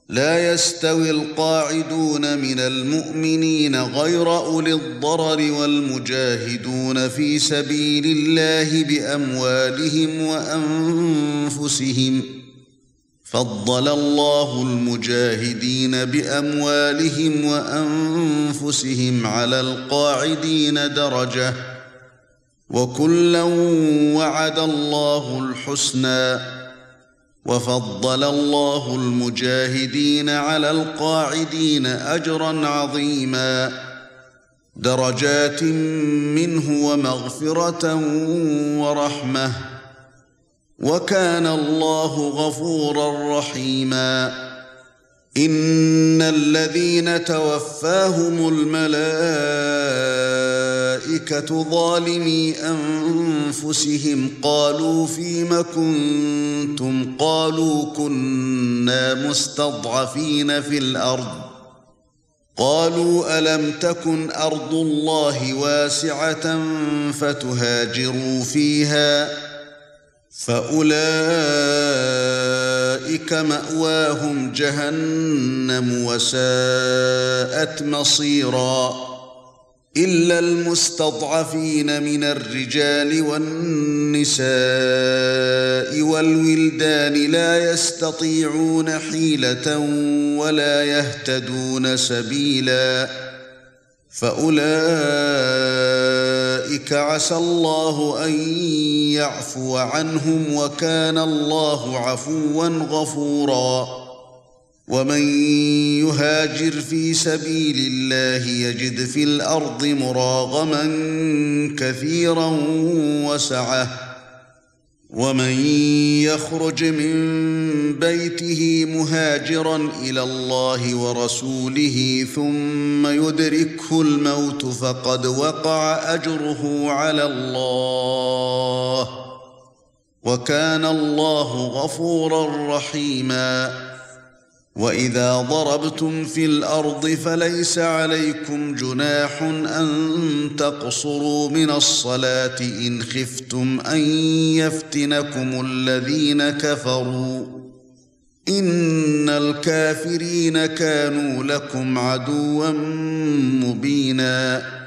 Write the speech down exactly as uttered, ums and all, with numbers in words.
لا يستوي القاعدون من المؤمنين غير أولي الضرر والمجاهدون في سبيل الله بأموالهم وأنفسهم. فضل الله المجاهدين بأموالهم وأنفسهم على القاعدين درجة، وكلا وعد الله الحسنى، وفضل الله المجاهدين على القاعدين أجرا عظيما، درجات منه ومغفرة ورحمة، وكان الله غفورا رحيما. إن الذين توفاهم الملائكة ظالمي أنفسهم قالوا فيم كنتم؟ قالوا كنا مستضعفين في الأرض. قالوا ألم تكن أرض الله واسعة فتهاجروا فيها؟ فأولئك مأواهم جهنم وساءت مصيرا. إلا المستضعفين من الرجال والنساء والولدان لا يستطيعون حيلة ولا يهتدون سبيلا، فأولئك عسى الله أن يعفو عنهم، وكان الله عفوا غفورا. ومن يهاجر في سبيل الله يجد في الأرض مراغما كثيرا وسعة، ومن يخرج من بيته مهاجرا إلى الله ورسوله ثم يدركه الموت فقد وقع أجره على الله، وكان الله غفورا رحيما. وإذا ضربتم في الأرض فليس عليكم جناح أن تقصروا من الصلاة إن خفتم أن يفتنكم الذين كفروا، إن الكافرين كانوا لكم عدوا مبينا.